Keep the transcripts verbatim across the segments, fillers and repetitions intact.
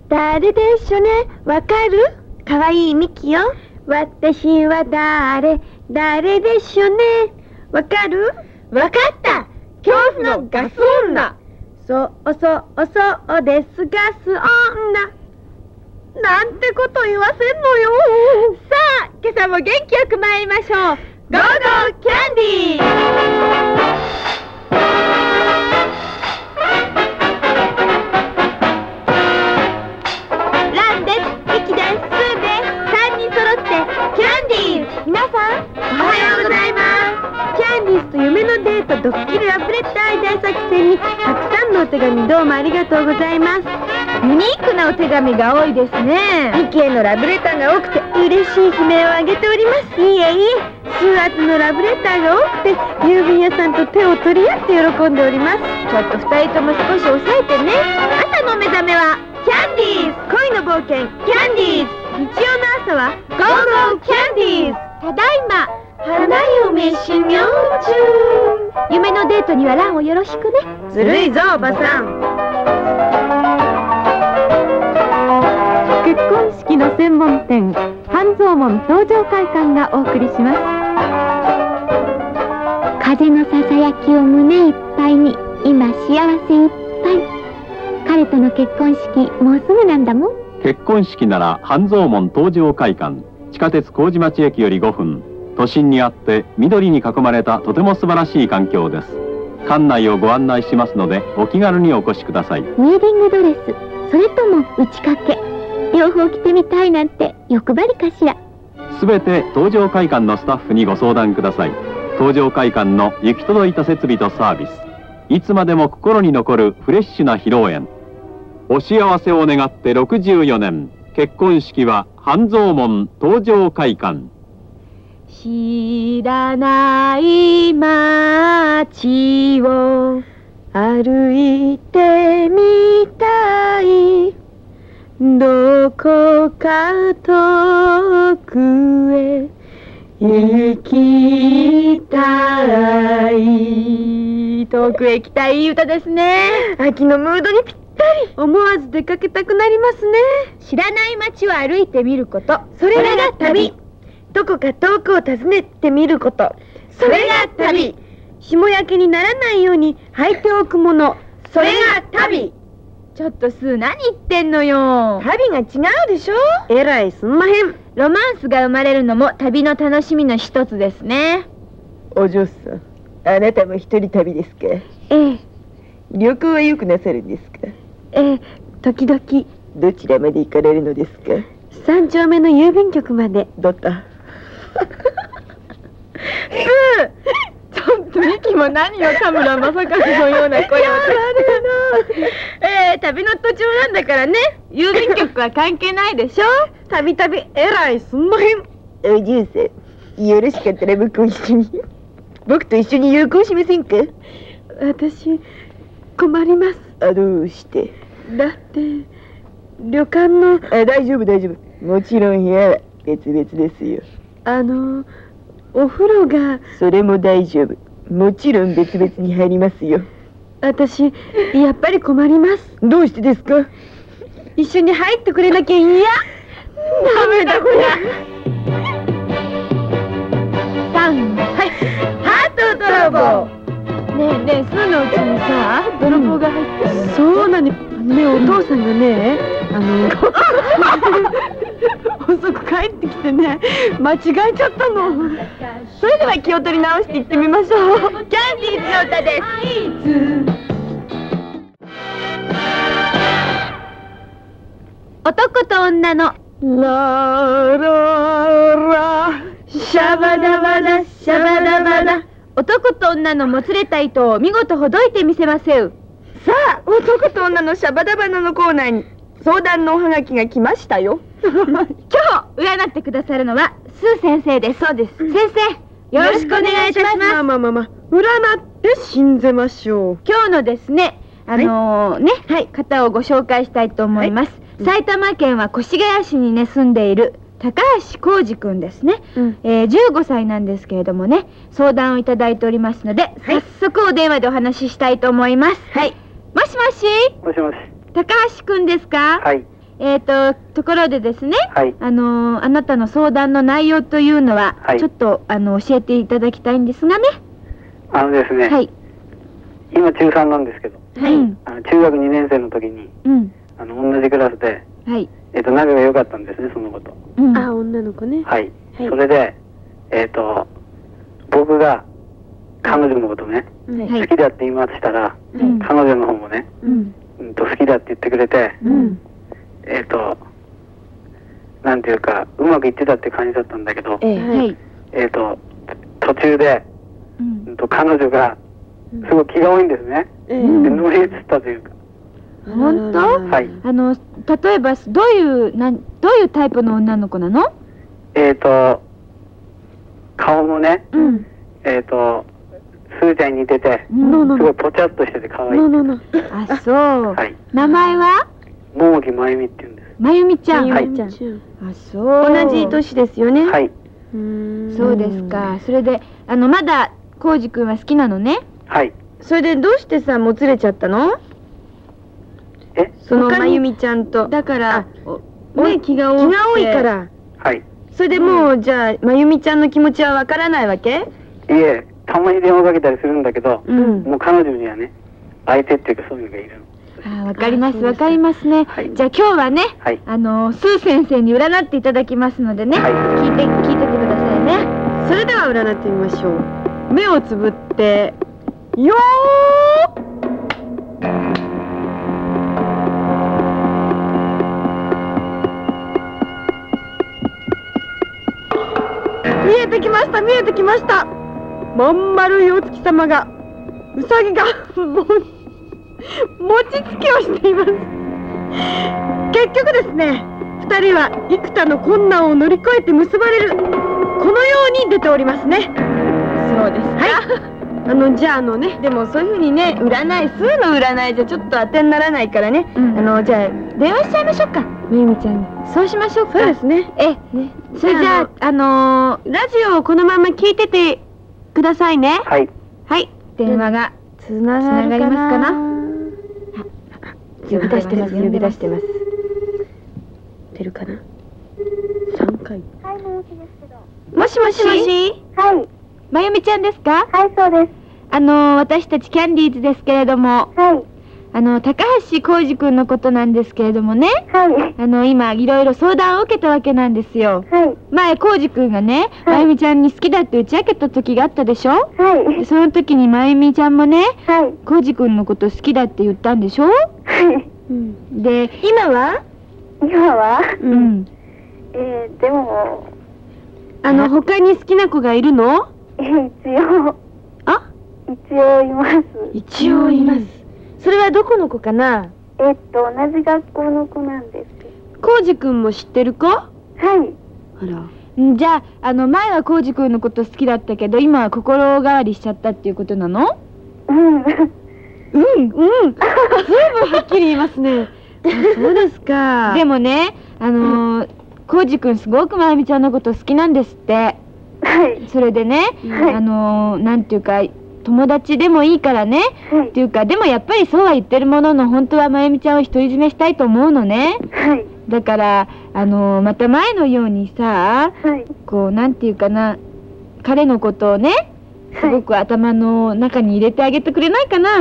誰でしょね。わかる？かわいいミキよ。私は誰、誰でしょね。わかる？わかった。恐怖のガス女。そうそうそうです、ガス女。なんてこと言わせんのよ。さあ、今朝も元気よく参りましょう。ゴーゴーキャンディー。ランです、ミキです、スーです。さんにん揃ってキャンディー。皆さん、おはようございます。キャンディーズと夢のデートドッキリラブレター大作戦にたくさんのお手紙どうもありがとうございます。ユニークなお手紙が多いですね。ミキへのラブレターが多くて嬉しい悲鳴を上げております。いいえいえ、数圧のラブレターが多くて郵便屋さんと手を取り合って喜んでおります。ちょっとふたりとも少し抑えてね。朝の目覚めはキャンディーズ、恋の冒険キャンディーズ。日曜の朝はゴーゴーキャンディーズ。ただいま花嫁修行中。夢のデートにはランをよろしくね。ずるいぞおばさん。 結婚式の専門店半蔵門東上会館がお送りします。 風のささやきを胸いっぱいに、今幸せいっぱい。彼との結婚式もうすぐなんだもん。 結婚式なら半蔵門東上会館、地下鉄麹町駅よりごふん、都心にあって緑に囲まれたとても素晴らしい環境です。館内をご案内しますのでお気軽にお越しください。 ウェディングドレス、それとも打ち掛け、両方着てみたいなんて欲張りかしら。 すべて東上会館のスタッフにご相談ください。東上会館の行き届いた設備とサービス、いつまでも心に残るフレッシュな披露宴。お幸せを願ってろくじゅうよねん、結婚式は半蔵門東上会館。 知らない街を歩いてみたい、どこか遠くへ行きたい。遠くへ行きたい、いい歌ですね。秋のムードにぴったり。思わず出かけたくなりますね。知らない街を歩いてみること、それが旅。どこか遠くを訪ねてみること、それが旅。霜焼けにならないように履いておくもの、それが旅。ちょっとスー、何言ってんのよ。旅が違うでしょ。えらいすんまへん。ロマンスが生まれるのも旅の楽しみの一つですね。 お嬢さん、あなたも一人旅ですか？ ええ。 旅行はよくなさるんですか？ ええ、時々。 どちらまで行かれるのですか？ 三丁目の郵便局まで。 どったスー、ちょっとミキも何を田村正和のような声を出してえー、旅の途中なんだからね。郵便局は関係ないでしょ。たびたびえらいすんまへん。 おじゅうさん、よろしかったら僕も一緒に僕と一緒に旅行しませんか？ 私困ります。 あ、どうして？ だって旅館のあ、大丈夫大丈夫、もちろん部屋は別々ですよ。 あのお風呂が。 それも大丈夫、もちろん別々に入りますよ。 私やっぱり困ります。 どうしてですか？ 一緒に入ってくれなきゃ。いや、ダメだこりゃ。さん、はい、ハート泥棒。ねえねえ、スーのうちにさ、泥棒が入ってる。そうなのね。お父さんがね、あの遅く帰ってきてね、間違えちゃったの。それでは気を取り直していってみましょう。キャンディーズの歌です。男と女のラララシャバダバダシャバダバダ。男と女のもつれた糸を見事ほどいてみせませう。 さあ、男と女のシャバダバナのコーナーに相談のおはがきが来ましたよ。 今日占ってくださるのはスー先生です。そうです。先生、よろしくお願いします。 まあまあまあまあ、占って信ぜましょう。 今日のですね、あのー、ね、はい、方をご紹介したいと思います。はい、埼玉県は越谷市にね住んでいる高橋浩二くんですね、うん、えー、じゅうごさいなんですけれどもね、相談をいただいておりますので、はい、早速お電話でお話ししたいと思います。はい、もしもし。 もしもし。 高橋くんですか？ はい。 えっとところでですね、 はい。 あのーあなたの相談の内容というのは、 はいちょっとあの教えていただきたいんですがね。 あのですね、 はい。 今中さんなんですけど、 はい。 あの中学にねん生の時に、 うん。 あの、同じクラスで、 はい。 えっ、と、仲が良かったんですね、そのこと。 うん。 あ、女の子ね。 はい。 はいそれで、えっ、と、僕が彼女のことね、 はい好きだって言いましたら、 うん彼女の方もね、 うん。 うんと好きだって言ってくれて、 うん。 えっ、と、なんていうか、うまくいってたって感じだったんだけど、 ええ。 はい。 えっ、と、途中で、 う。 うんんと彼女が、すごい気が多いんですね。 ええ。 うんで、乗り移ったというか、 本当？ はい。 あの例えばどういうなんどういうタイプの女の子なの？ えっ、と、顔もね、 うん。 えっ、と、スーちゃんに似てて、 うんすごいぽちゃっとしてて可愛い。 ののの。 あ、そう。 はい。 名前は桃木まゆみって言うんです。 まゆみちゃん。 はいちゃん。 あ、そう。 同じ年ですよね。 はい。 うーん。 そうですか。それであのまだコウジ君は好きなのね。 はい。 それでどうしてさ、もつれちゃったの？ えその他にまゆみちゃんと。 だからおね、気が多くて。気が多いか。ら。 はい。 それでもう、じゃあ、まゆみちゃんの気持ちはわからないわけ？ いえ、たまに電話かけたりするんだけど、 うん。 もう彼女にはね、相手っていうかそういうのがいるの。 あ、わかりますあそうですかわかりますね。 はいじゃあ今日はね、 はい。 あのスー先生に占っていただきますのでね、 はい聞いて聞いててくださいね。 それでは占ってみましょう。目をつぶって、よー見えてきました見えてきました。まん丸いお月様が、うさぎがも餅つきをしています。結局ですね、二人は幾多の困難を乗り越えて結ばれる、このように出ておりますね。そうですか。あのじゃああのね、でもそういうふうにね、占い、数の占いじゃちょっと当てにならないからね、 うんあのじゃあ電話しちゃいましょうか。 まゆみちゃんに。 そうしましょうか。 そうですね。 ええ、 ね、 それじゃああのーラジオをこのまま聞いててくださいね。 はい。 はい。 電話がつながるかな。 つながりますかな。 呼び出してます。呼び出してます。出るかな。三回。 はい、もしですけど。 もしもしもし。 はい、 まゆみちゃんですか？ はい、そうです。 あのー私たちキャンディーズですけれども、 はい、 あの高橋浩二君のことなんですけれどもね、 はい、 あの今いろいろ相談を受けたわけなんですよ。 はい、 前浩二君がね、 はいまゆみちゃんに好きだって打ち明けた時があったでしょ。 はい、 でその時にまゆみちゃんもね、 はい、 浩二君のこと好きだって言ったんでしょ。 はい。 うん。 で、 今は？ 今は、 うん、 えー、でも、 あの他に好きな子がいるの？ えー一応、 あ？ 一応います。 一応います。それはどこの子かな？ えーっと、同じ学校の子なんですけ浩二君も知ってる子？あど。はい、 ら。 んじゃあ、あの前は浩二君のこと好きだったけど今は心変わりしちゃったっていうことなの？ うん。 うんうん。ずいぶんはっきり言いますね。あ、そうですか。 でもね、あのー、浩二君すごくまゆみちゃんのこと好きなんですって。 はい、 それでね、 はいあのー、なんていうか友達でもいいからね、 はいっていうかでもやっぱりそうは言ってるものの本当はまゆみちゃんを独り占めしたいと思うのね。 はい、 だからあのー、また前のようにさ、 はい、 こうなんていうかな、彼のことをねすごく頭の中に入れてあげてくれないかな。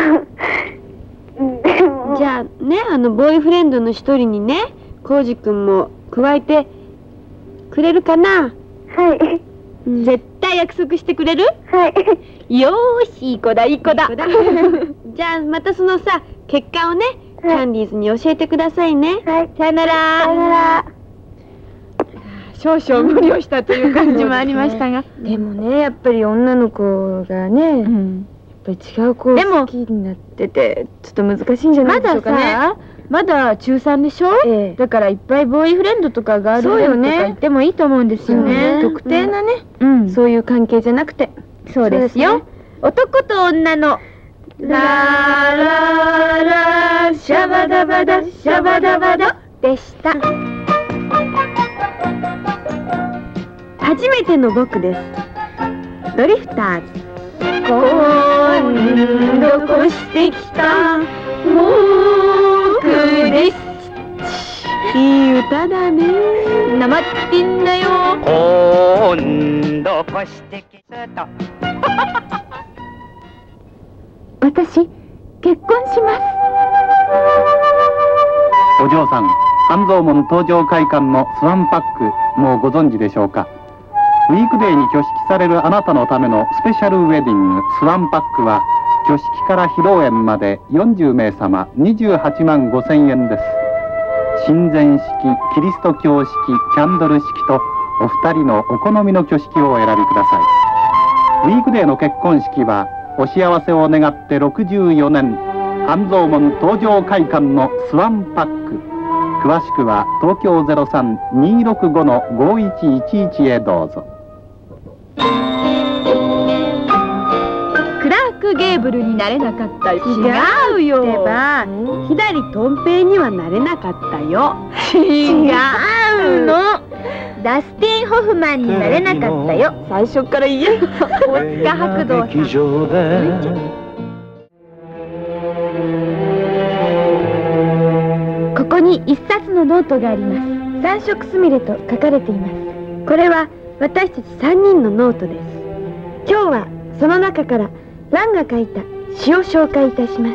うんでも、 じゃあね、あのボーイフレンドの一人にね、浩二君も加えてくれるかな？ はい、 うん絶対約束してくれる？ はい、 よーし、いい子だいい子だ。 じゃあまたそのさ、結果をね、キャンディーズに教えてくださいね。 はい、 さよなら。 さよなら。 少々無理をしたという感じもありましたが。 でもね、やっぱり女の子がね、やっうんぱり違う子をでも好きになってて、ちょっと難しいんじゃなまだいでしょうかね。 さ、まだ中さんでしょ？ ええだからいっぱいボーイフレンドとかガールフレンドとか言ってもいいと思うんですよね。 特定なね、 うん、 そういう関係じゃなくて。 そうですよ。男と女のラララシャバダバダシャバダバダ。 でした。 初めての僕です。ドリフターズ。今度越してきた僕です。 下手だね。 なまってんだよ。 今度越してきたと。 私結婚します。 お嬢さん、半蔵門東上会館のスワンパック、もうご存知でしょうか。ウィークデーに挙式されるあなたのためのスペシャルウェディングスワンパックは、挙式から披露宴までよんじゅうめいさまにじゅうはちまんごせんえんです。神前式、キリスト教式、キャンドル式とお二人のお好みの挙式をお選びください。ウィークデーの結婚式はお幸せを願ってろくじゅうよねん、半蔵門東上会館のスワンパック。詳しくは東京 ゼロさん にーろくご のごいちいちいち へどうぞ。 クラーク・ゲーブルになれなかったよ。 違うよ。ってば、左とん平にはなれなかったよ。 違うの。ダスティン・ホフマンになれなかったよ。 最初から言え。 大塚白道さん。ここに一冊のノートがあります。 三色すみれと書かれています。これは私たち三人のノートです。今日はその中から蘭が書いた詩を紹介いたします。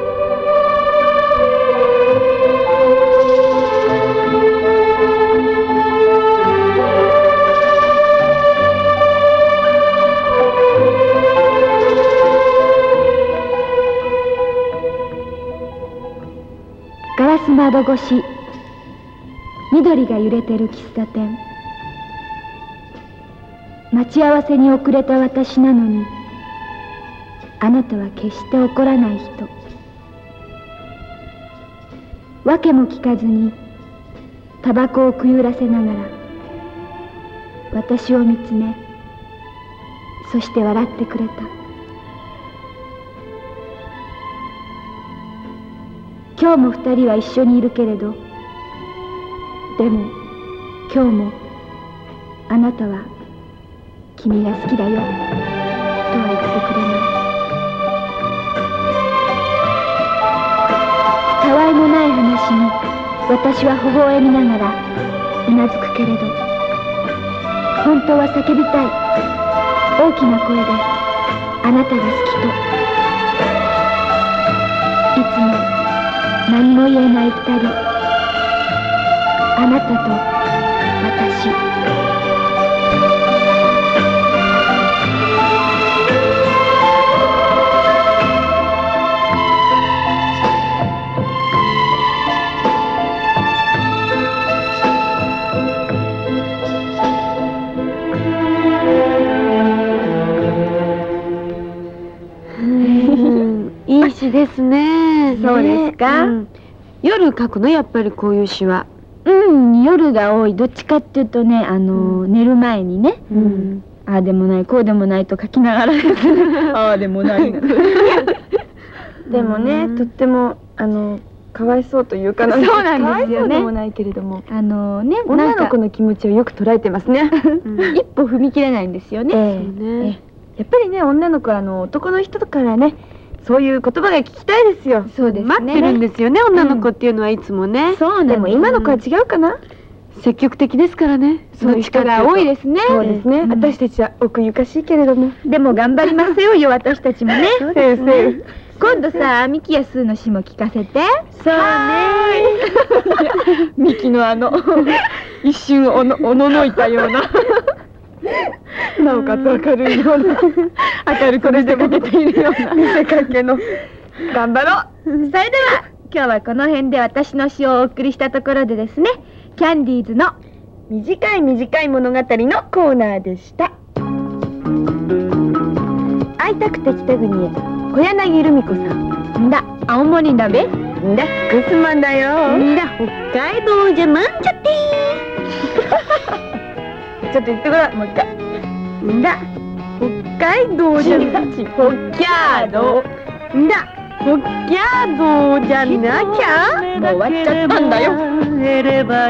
ガラス窓越し、緑が揺れてる喫茶店。待ち合わせに遅れた私なのに、あなたは決して怒らない人。訳も聞かずにタバコをくゆらせながら私を見つめ、そして笑ってくれた。今日も二人は一緒にいるけれど、でも今日もあなたは君が好きだよとは言ってくれない。たわいもない話に私は微笑みながらうなずくけれど、本当は叫びたい、大きな声であなたが好きと。いつも何も言えない二人、あなたと私。 いい詩ですね。 そうですか。 うん、夜書くの、やっぱりこういう詩は。 うん、夜が多い。どっちかっていうとね、あの、うん、寝る前にね、うん、ああでもないこうでもないと書きながらああでもないでもね、うん、とってもあのかわいそうというかな、 そうなんですよね。 かわいそうでもないけれども、 あのね、 女の子の気持ちをよく捉えてますね。 一歩踏み切れないんですよね。 えーえーやっぱりね、女の子はあの男の人からね、そういう言葉が聞きたいですよ。 そうですね。 待ってるんですよね、女の子っていうのはいつもね。 そうでも今の子は違うかな。 積極的ですからね。 そういう人が多いですね。 そうですね。私たちは奥ゆかしいけれども、 でも頑張りますよ、よ私たちもね。 そうですね。 今度さ、ミキやスーの詩も聞かせて。 そうね。 ミキのあの一瞬おのおののいたような。 なおかつ明るいような、 明るく見せかけているような見せかけの。 頑張ろう。それでは今日はこの辺で私の詩をお送りしたところでですね、キャンディーズの短い短い物語のコーナーでした。会いたくて北国へ、小柳ルミ子さん。 んだ、青森だべ。 んだ、福島だよ。 んだ、北海道じゃなんちゃってー。ちょっと言ってごらん、もう一回。んだ、北海道じゃなきゃ、北海道。んだ、北海道じゃなきゃ、 もう終わっちゃったんだよ。今週のキャン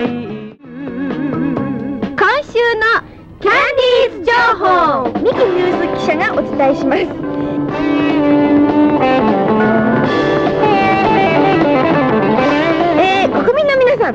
ディーズ情報、 ミキニュース記者がお伝えします。えー、国民の皆さん、今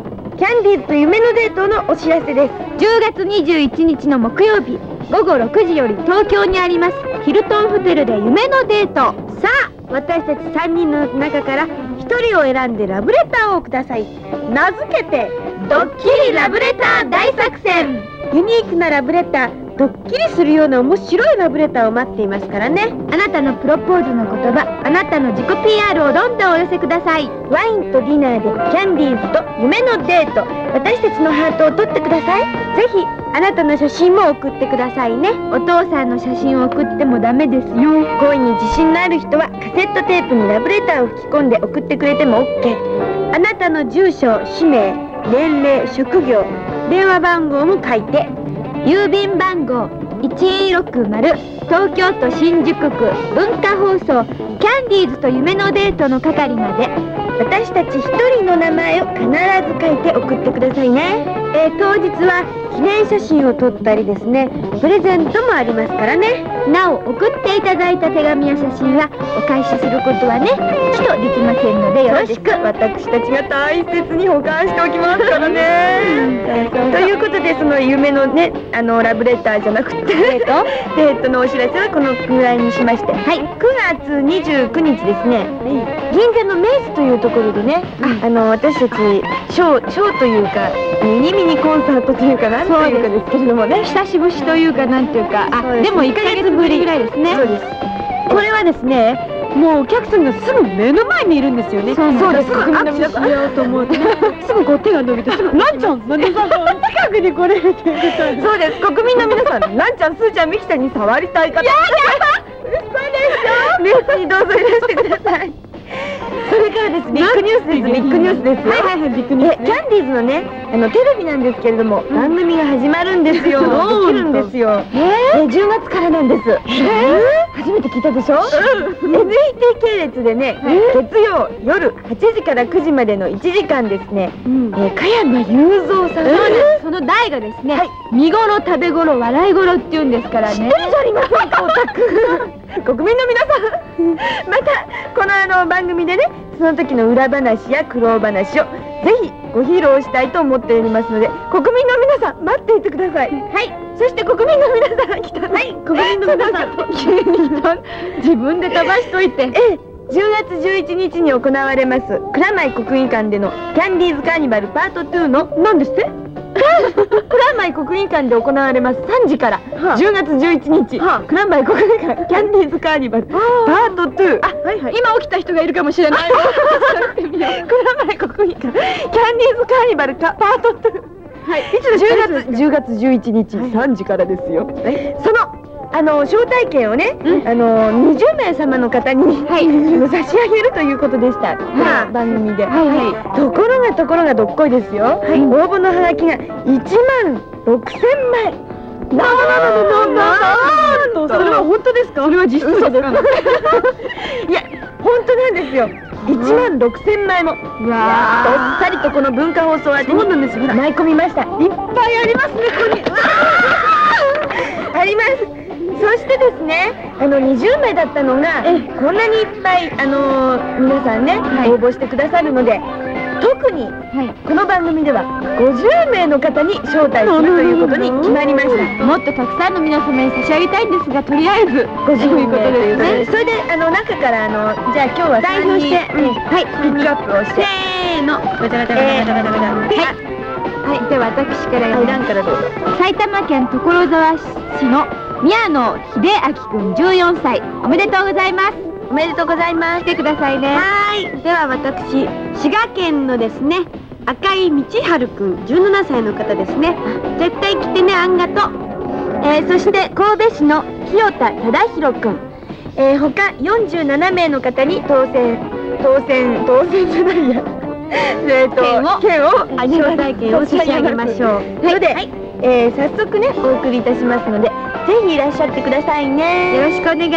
キャンディーズと夢のデートのお知らせです。 じゅうがつにじゅういちにちの木曜日ごごろくじより東京にありますヒルトンホテルで夢のデート。 さあ、私たちさんにんの中からひとりを選んでラブレターをください。名付けてドッキリラブレター大作戦。ユニークなラブレター、ドッキリするような面白いラブレターを待っていますからね。 あなたのプロポーズの言葉、あなたの自己 ピーアール をどんどんお寄せください。 ワインとディナーでキャンディーズと夢のデート、私たちのハートを取ってください。ぜひあなたの写真も送ってくださいね。 お父さんの写真を送ってもダメですよ。 恋に自信のある人はカセットテープにラブレターを吹き込んで送ってくれても オーケー。 あなたの住所、氏名、年齢、職業、電話番号も書いて。 郵便番号いちろくまる東京都新宿区文化放送キャンディーズと夢のデートの係まで。 私たち一人の名前を必ず書いて送ってくださいね。えー、当日は記念写真を撮ったりですね、プレゼントもありますからね。 なお送っていただいた手紙や写真はお返しすることはねちとできませんのでよろしく。 私たちが大切に保管しておきますからね。ということで、その夢のね、あのラブレターじゃなくてデートデートのお知らせはこのくらいにしまして、はい、くがつにじゅうくにちですね、銀座のメイズというところでね、あの私たちショーショーというかミニミニコンサートというかなんというかですけれどもね、 久しぶりというかなんていうか、あ、でもいっかげつぶりぐらいですね。 そうです。これはですね、もうお客さんがすぐ目の前にいるんですよね。 そうです。 国民の皆さん、しようと思うとすぐこう手が伸びて、すぐランちゃん、ランちゃん近くに来れるっていうこと。そうです。国民の皆さん、ランちゃん、スーちゃん、ミキちゃんに触りたい方。やだ。嘘でしょ。メッセにどうぞいらしてください。それからです、ビッグニュースです。ビッグニュースですよ。はいはいはい、ビッグニュース。キャンディーズのね、あのテレビなんですけれども、番組が始まるんですよ。できるんですよ。え、じゅうがつからなんです。初めて聞いたでしょ。エヌイーティー 系列でね、月曜夜はちじからくじまでのいちじかんですね、加山雄三さん、 その題がですね、見頃、食べ頃、笑い頃っていうんですからね。 知ってるじゃありませんか、オタク。国民の皆さん、またこのあの番組でね、その時の裏話や苦労話をぜひご披露したいと思っておりますので、国民の皆さん待っていてください。はい。そして国民の皆さん来た。はい。国民の皆さん急に来た。自分で飛ばしといて。ええ。じゅうがつじゅういちにちに行われます蔵前国技館でのキャンディーズカーニバルパートにの何ですって蔵前国技館で行われますさんじからじゅうがつじゅういちにち蔵前国技館キャンディーズカーニバルパートに。あ、はいはい。今起きた人がいるかもしれない。蔵前国技館キャンディーズカーニバルパートに。はい。いつですか？じゅうがつじゅういちにちさんじからですよ。そのあの招待券をね、あのにじゅうめいさまの方に差し上げるということでした。番組で。ところがところがどっこいですよ。応募のハガキがいちまんろくせんまい。なんなんと、それは本当ですか？それは実質ですか？いや、本当なんですよ。いちまんろくせんまいも。うわー、どっさりとこの文化放送宛てに舞い込みました。いっぱいありますね、ここに。あります。そしてですね、あのにじゅうめいだったのがこんなにいっぱいあの皆さんね応募してくださるので、特にこの番組ではごじゅうめいの方に招待するということに決まりました。 もっとたくさんの皆様に差し上げたいんですが、とりあえずごじゅうめいということですね。それであの中からあのじゃあ今日は代表してはいピックアップをして、せーの、ガチャガチャガチャガチャガチャガチャ。 はい、では私からいらんからどうぞ。 埼玉県所沢市の宮野秀明くんじゅうよんさい、おめでとうございます。 おめでとうございます。 来てくださいね。 はい。では私、滋賀県のですね、赤井道春くんじゅうななさいの方ですね。絶対来てね、あんがと。えー、そして神戸市の清田忠宏くん、えー、他よんじゅうななめいの方に当選当選当選じゃないやえっと券を招待券を差し上げましょう。ので、えー、早速ねお送りいたしますので、ぜひいらっしゃってくださいね。 よろしくお願いします。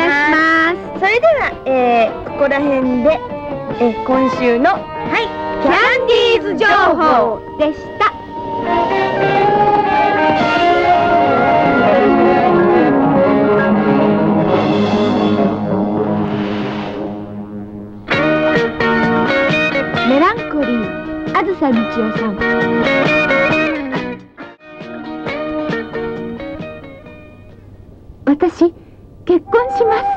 それでは、えー、ここら辺で、えー、今週のはいキャンディーズ情報でした。メランコリー、あず草道夫さん。私結婚します。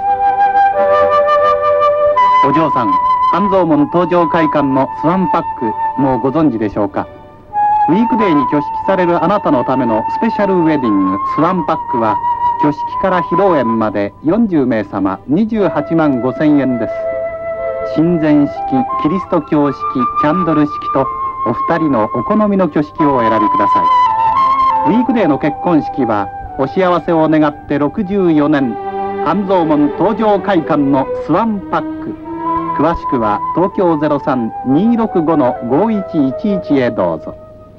お嬢さん、半蔵門東上会館のスワンパック、もうご存知でしょうか。ウィークデーに挙式されるあなたのためのスペシャルウェディングスワンパックは、挙式から披露宴までよんじゅうめいさまにじゅうはちまんごせんえんです。神前式、キリスト教式、キャンドル式とお二人のお好みの挙式をお選びください。ウィークデーの結婚式はお幸せを願ってろくじゅうよねん、半蔵門東上会館のスワンパック。詳しくは東京 ゼロさん にーろくご のごいちいちいち へどうぞ。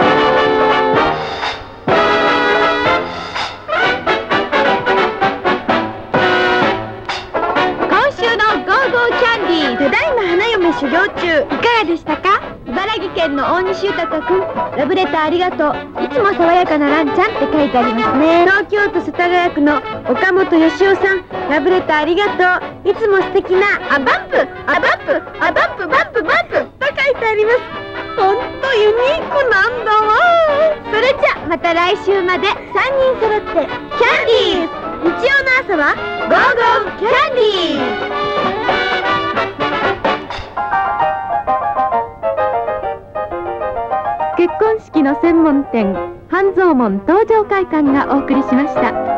ただいま花嫁修行中。いかがでしたか？ 茨城県の大西豊君、ラブレターありがとう。いつも爽やかなランちゃんって書いてありますね。 東京都世田谷区の岡本義雄さん、ラブレターありがとう。いつも素敵なあバンプあバンプあバンプバンプバンプと書いてあります。ほんとユニークなんだわ。 それじゃまた来週までさんにん揃ってキャンディーズ。 日曜の朝はゴーゴーキャンディーズ。 結婚式の専門店半蔵門東上会館がお送りしました。